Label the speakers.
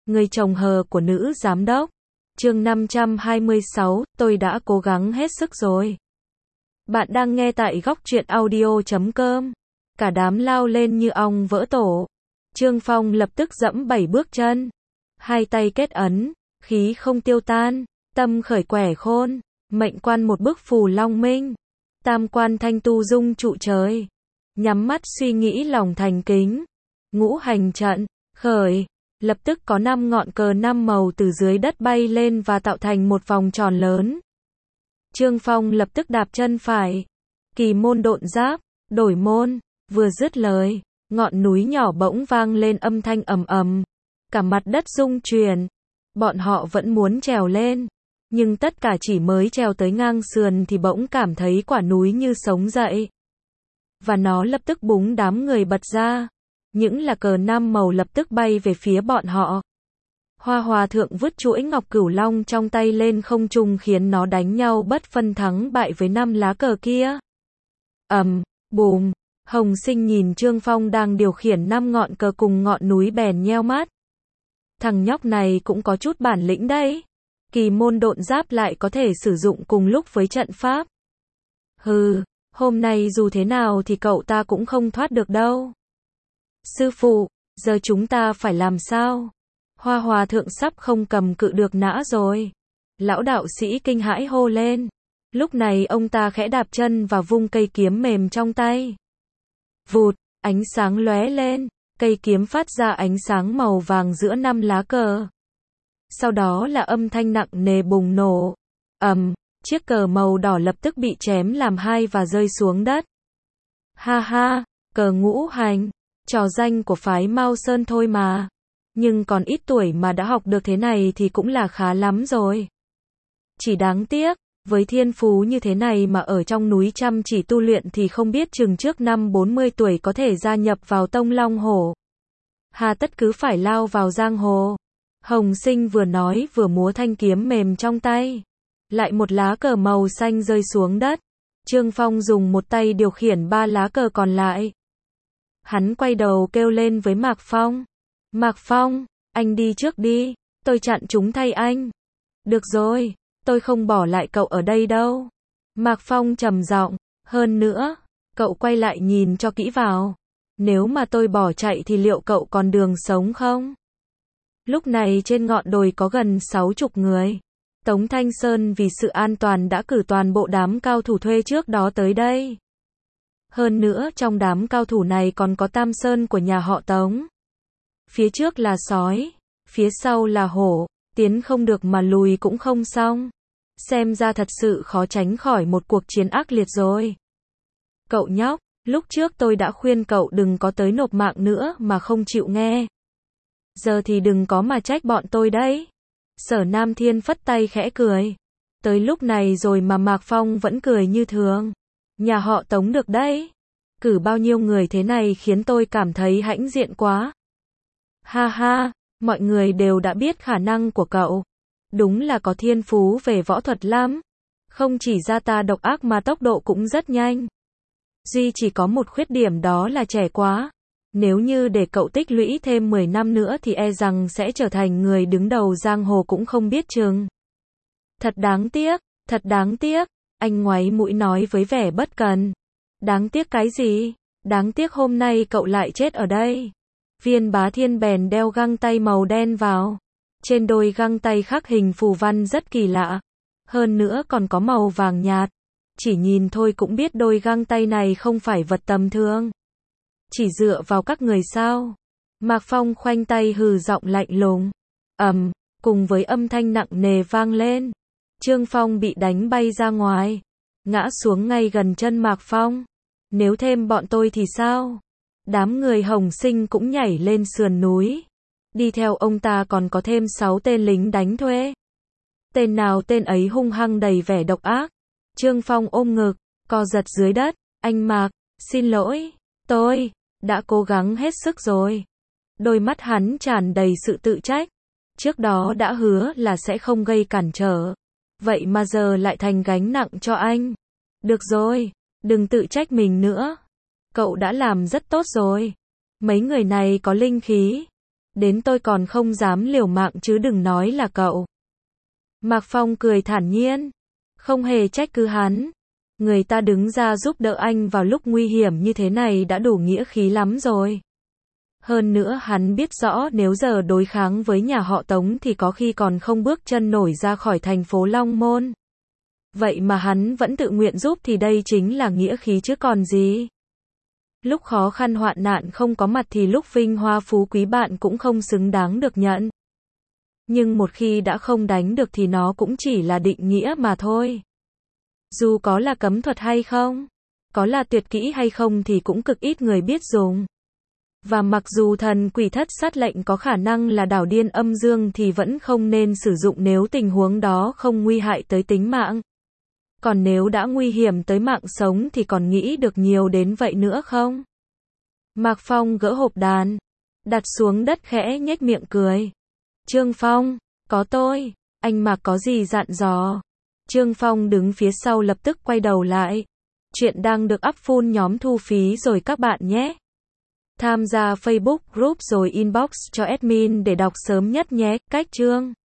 Speaker 1: người chồng hờ của nữ giám đốc. Chương 526, tôi đã cố gắng hết sức rồi. Bạn đang nghe tại góc truyện audio.com. Cả đám lao lên như ong vỡ tổ. Trương Phong lập tức dẫm 7 bước chân. Hai tay kết ấn, khí không tiêu tan, tâm khởi quẻ khôn, mệnh quan một bức phù long minh. Tam quan thanh tu dung trụ trời. Nhắm mắt suy nghĩ lòng thành kính. Ngũ hành trận, khởi. Lập tức có 5 ngọn cờ 5 màu từ dưới đất bay lên và tạo thành một vòng tròn lớn. Trương Phong lập tức đạp chân phải. Kỳ môn độn giáp, đổi môn, vừa dứt lời, ngọn núi nhỏ bỗng vang lên âm thanh ầm ầm. Cả mặt đất rung chuyển. Bọn họ vẫn muốn trèo lên, nhưng tất cả chỉ mới trèo tới ngang sườn thì bỗng cảm thấy quả núi như sống dậy. Và nó lập tức búng đám người bật ra. Những là cờ 5 màu lập tức bay về phía bọn họ. Hoa Hòa Thượng vứt chuỗi ngọc cửu long trong tay lên không trung khiến nó đánh nhau bất phân thắng bại với 5 lá cờ kia. Bùm, Hồng Sinh nhìn Trương Phong đang điều khiển 5 ngọn cờ cùng ngọn núi bèn nheo mắt. Thằng nhóc này cũng có chút bản lĩnh đấy. Kỳ môn độn giáp lại có thể sử dụng cùng lúc với trận pháp. Hừ, hôm nay dù thế nào thì cậu ta cũng không thoát được đâu. Sư phụ, giờ chúng ta phải làm sao? Hoa Hòa Thượng sắp không cầm cự được nã rồi. Lão đạo sĩ kinh hãi hô lên. Lúc này ông ta khẽ đạp chân và vung cây kiếm mềm trong tay. Vụt, ánh sáng lóe lên, cây kiếm phát ra ánh sáng màu vàng giữa 5 lá cờ. Sau đó là âm thanh nặng nề bùng nổ. Chiếc cờ màu đỏ lập tức bị chém làm hai và rơi xuống đất. Ha ha, cờ ngũ hành, trò danh của phái Mao Sơn thôi mà. Nhưng còn ít tuổi mà đã học được thế này thì cũng là khá lắm rồi. Chỉ đáng tiếc, với thiên phú như thế này mà ở trong núi chăm chỉ tu luyện thì không biết chừng trước năm 40 tuổi có thể gia nhập vào tông Long Hổ. Hà tất cứ phải lao vào giang hồ. Hồng Sinh vừa nói vừa múa thanh kiếm mềm trong tay. Lại một lá cờ màu xanh rơi xuống đất. Trương Phong dùng một tay điều khiển 3 lá cờ còn lại. Hắn quay đầu kêu lên với Mạc Phong. Mạc Phong, anh đi trước đi, tôi chặn chúng thay anh. Được rồi, tôi không bỏ lại cậu ở đây đâu. Mạc Phong trầm giọng, hơn nữa, cậu quay lại nhìn cho kỹ vào. Nếu mà tôi bỏ chạy thì liệu cậu còn đường sống không? Lúc này trên ngọn đồi có gần 60 người. Tống Thanh Sơn vì sự an toàn đã cử toàn bộ đám cao thủ thuê trước đó tới đây. Hơn nữa trong đám cao thủ này còn có Tam Sơn của nhà họ Tống. Phía trước là sói, phía sau là hổ, tiến không được mà lùi cũng không xong. Xem ra thật sự khó tránh khỏi một cuộc chiến ác liệt rồi. Cậu nhóc, lúc trước tôi đã khuyên cậu đừng có tới nộp mạng nữa mà không chịu nghe. Giờ thì đừng có mà trách bọn tôi đấy. Sở Nam Thiên phất tay khẽ cười. Tới lúc này rồi mà Mạc Phong vẫn cười như thường. Nhà họ Tống được đấy. Cử bao nhiêu người thế này khiến tôi cảm thấy hãnh diện quá. Ha ha, mọi người đều đã biết khả năng của cậu. Đúng là có thiên phú về võ thuật lắm. Không chỉ ra ta độc ác mà tốc độ cũng rất nhanh. Duy chỉ có một khuyết điểm đó là trẻ quá. Nếu như để cậu tích lũy thêm 10 năm nữa thì e rằng sẽ trở thành người đứng đầu giang hồ cũng không biết chừng. Thật đáng tiếc, anh ngoáy mũi nói với vẻ bất cần. Đáng tiếc cái gì? Đáng tiếc hôm nay cậu lại chết ở đây. Viên Bá Thiên bèn đeo găng tay màu đen vào. Trên đôi găng tay khắc hình phù văn rất kỳ lạ. Hơn nữa còn có màu vàng nhạt. Chỉ nhìn thôi cũng biết đôi găng tay này không phải vật tầm thường. Chỉ dựa vào các người sao? Mạc Phong khoanh tay hừ giọng lạnh lùng. Cùng với âm thanh nặng nề vang lên. Trương Phong bị đánh bay ra ngoài. Ngã xuống ngay gần chân Mạc Phong. Nếu thêm bọn tôi thì sao? Đám người Hồng Sinh cũng nhảy lên sườn núi. Đi theo ông ta còn có thêm 6 tên lính đánh thuê. Tên nào tên ấy hung hăng đầy vẻ độc ác. Trương Phong ôm ngực, co giật dưới đất. Anh Mạc, xin lỗi, tôi đã cố gắng hết sức rồi. Đôi mắt hắn tràn đầy sự tự trách. Trước đó đã hứa là sẽ không gây cản trở. Vậy mà giờ lại thành gánh nặng cho anh. Được rồi, đừng tự trách mình nữa. Cậu đã làm rất tốt rồi. Mấy người này có linh khí. Đến tôi còn không dám liều mạng chứ đừng nói là cậu. Mạc Phong cười thản nhiên. Không hề trách cứ hắn. Người ta đứng ra giúp đỡ anh vào lúc nguy hiểm như thế này đã đủ nghĩa khí lắm rồi. Hơn nữa hắn biết rõ nếu giờ đối kháng với nhà họ Tống thì có khi còn không bước chân nổi ra khỏi thành phố Long Môn. Vậy mà hắn vẫn tự nguyện giúp thì đây chính là nghĩa khí chứ còn gì. Lúc khó khăn hoạn nạn không có mặt thì lúc vinh hoa phú quý bạn cũng không xứng đáng được nhận. Nhưng một khi đã không đánh được thì nó cũng chỉ là định nghĩa mà thôi. Dù có là cấm thuật hay không, có là tuyệt kỹ hay không thì cũng cực ít người biết dùng. Và mặc dù thần quỷ thất sát lệnh có khả năng là đảo điên âm dương thì vẫn không nên sử dụng nếu tình huống đó không nguy hại tới tính mạng. Còn nếu đã nguy hiểm tới mạng sống thì còn nghĩ được nhiều đến vậy nữa không? Mạc Phong gỡ hộp đàn, đặt xuống đất khẽ nhếch miệng cười. Trương Phong, có tôi, anh Mạc có gì dặn dò? Trương Phong đứng phía sau lập tức quay đầu lại. Chuyện đang được up full nhóm thu phí rồi các bạn nhé. Tham gia Facebook group rồi inbox cho admin để đọc sớm nhất nhé. Cách chương